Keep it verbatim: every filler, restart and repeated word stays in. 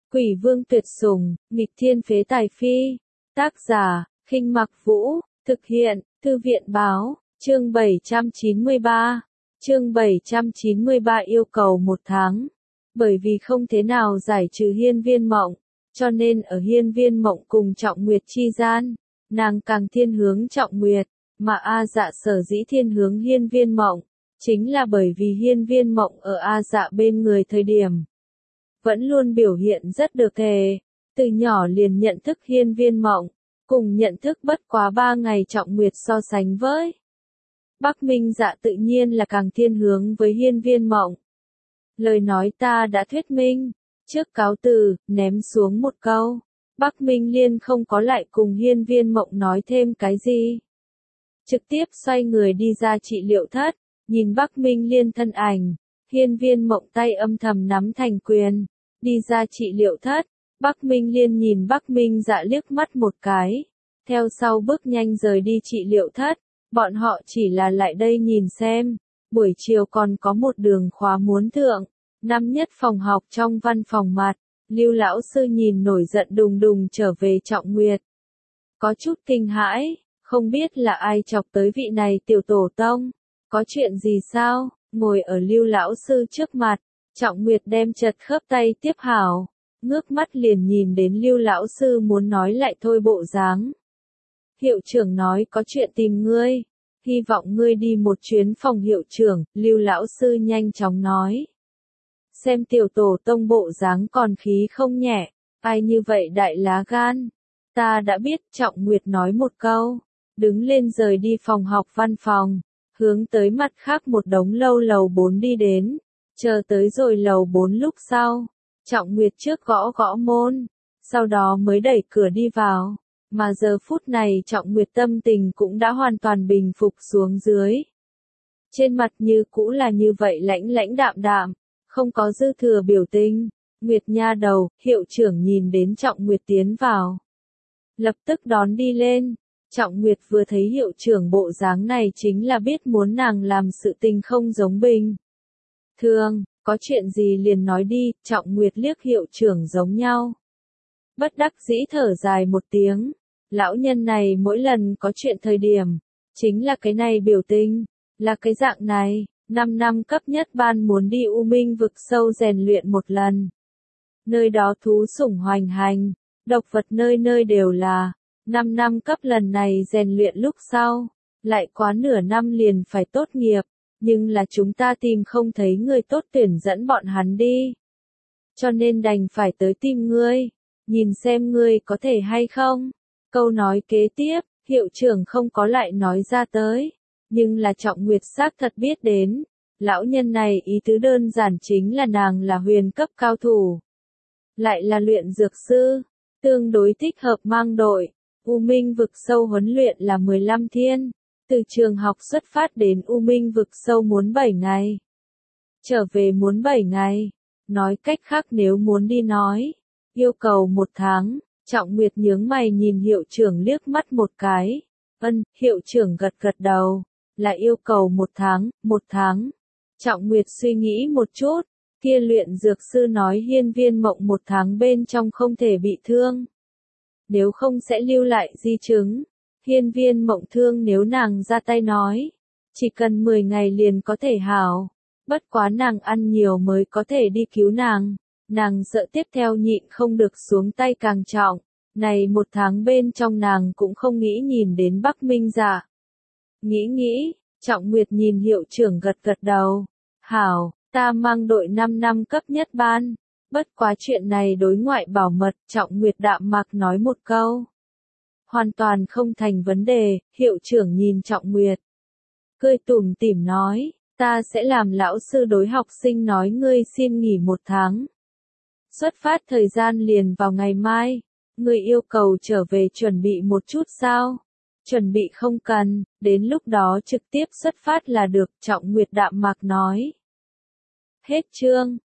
Quỷ vương tuyệt sủng, nghịch thiên phế tài phi. Tác giả, Khinh Mặc Vũ, thực hiện, Thư viện Báo, chương bảy trăm chín mươi ba. Chương bảy trăm chín mươi ba yêu cầu một tháng. Bởi vì không thế nào giải trừ hiên viên mộng, cho nên ở hiên viên mộng cùng Trọng Nguyệt chi gian, nàng càng thiên hướng Trọng Nguyệt, mà A Dạ sở dĩ thiên hướng hiên viên mộng, chính là bởi vì hiên viên mộng ở A Dạ bên người thời điểm. Vẫn luôn biểu hiện rất được thề, từ nhỏ liền nhận thức hiên viên mộng, cùng nhận thức bất quá ba ngày Trọng Nguyệt so sánh với. Bắc Minh Dạ tự nhiên là càng thiên hướng với hiên viên mộng. Lời nói ta đã thuyết minh, trước cáo từ, ném xuống một câu. Bắc Minh Liên không có lại cùng hiên viên mộng nói thêm cái gì. Trực tiếp xoay người đi ra trị liệu thất, nhìn Bắc Minh Liên thân ảnh, hiên viên mộng tay âm thầm nắm thành quyền, đi ra trị liệu thất. Bắc Minh Liên nhìn Bắc Minh Dạ liếc mắt một cái, theo sau bước nhanh rời đi trị liệu thất. Bọn họ chỉ là lại đây nhìn xem, buổi chiều còn có một đường khóa muốn thượng. Năm nhất phòng học trong văn phòng mặt, Lưu lão sư nhìn nổi giận đùng đùng trở về Trọng Nguyệt. Có chút kinh hãi, không biết là ai chọc tới vị này tiểu tổ tông, có chuyện gì sao? Ngồi ở Lưu lão sư trước mặt, Trọng Nguyệt đem chật khớp tay tiếp hảo, ngước mắt liền nhìn đến Lưu lão sư muốn nói lại thôi bộ dáng. Hiệu trưởng nói có chuyện tìm ngươi, hy vọng ngươi đi một chuyến phòng hiệu trưởng, Lưu lão sư nhanh chóng nói. Xem tiểu tổ tông bộ dáng còn khí không nhẹ, ai như vậy đại lá gan. Ta đã biết, Trọng Nguyệt nói một câu, đứng lên rời đi phòng học văn phòng, hướng tới mặt khác một đống lâu lầu bốn đi đến, chờ tới rồi lầu bốn lúc sau, Trọng Nguyệt trước gõ gõ môn, sau đó mới đẩy cửa đi vào, mà giờ phút này Trọng Nguyệt tâm tình cũng đã hoàn toàn bình phục xuống dưới. Trên mặt như cũ là như vậy lãnh lãnh đạm đạm, không có dư thừa biểu tình. Nguyệt nha đầu, hiệu trưởng nhìn đến Trọng Nguyệt tiến vào, lập tức đón đi lên. Trọng Nguyệt vừa thấy hiệu trưởng bộ dáng này chính là biết muốn nàng làm sự tình không giống bình thường, có chuyện gì liền nói đi. Trọng Nguyệt liếc hiệu trưởng giống nhau, bất đắc dĩ thở dài một tiếng. Lão nhân này mỗi lần có chuyện thời điểm, chính là cái này biểu tình, là cái dạng này. Năm năm cấp nhất ban muốn đi U Minh vực sâu rèn luyện một lần. Nơi đó thú sủng hoành hành, độc vật nơi nơi đều là. Năm năm cấp lần này rèn luyện lúc sau, lại quá nửa năm liền phải tốt nghiệp, nhưng là chúng ta tìm không thấy người tốt tuyển dẫn bọn hắn đi. Cho nên đành phải tới tìm ngươi, nhìn xem ngươi có thể hay không. Câu nói kế tiếp, hiệu trưởng không có lại nói ra tới. Nhưng là Trọng Nguyệt xác thật biết đến, lão nhân này ý tứ đơn giản chính là nàng là huyền cấp cao thủ, lại là luyện dược sư, tương đối thích hợp mang đội. U Minh vực sâu huấn luyện là mười lăm thiên, từ trường học xuất phát đến U Minh vực sâu muốn bảy ngày, trở về muốn bảy ngày, nói cách khác nếu muốn đi nói, yêu cầu một tháng. Trọng Nguyệt nhướng mày nhìn hiệu trưởng liếc mắt một cái, ân, hiệu trưởng gật gật đầu. Là yêu cầu một tháng, một tháng. Trọng Nguyệt suy nghĩ một chút, kia luyện dược sư nói hiên viên mộng một tháng bên trong không thể bị thương. Nếu không sẽ lưu lại di chứng. Hiên viên mộng thương nếu nàng ra tay nói, chỉ cần mười ngày liền có thể hảo. Bất quá nàng ăn nhiều mới có thể đi cứu nàng. Nàng sợ tiếp theo nhịn không được xuống tay càng trọng. Này một tháng bên trong nàng cũng không nghĩ nhìn đến Bắc Minh Dạ. Nghĩ nghĩ, Trọng Nguyệt nhìn hiệu trưởng gật gật đầu. Hảo, ta mang đội năm năm cấp nhất ban. Bất quá chuyện này đối ngoại bảo mật, Trọng Nguyệt đạm mạc nói một câu. Hoàn toàn không thành vấn đề, hiệu trưởng nhìn Trọng Nguyệt. Cười tủm tỉm nói, ta sẽ làm lão sư đối học sinh nói ngươi xin nghỉ một tháng. Xuất phát thời gian liền vào ngày mai, ngươi yêu cầu trở về chuẩn bị một chút sao? Chuẩn bị không cần, đến lúc đó trực tiếp xuất phát là được, Trọng Nguyệt đạm mạc nói. Hết chương.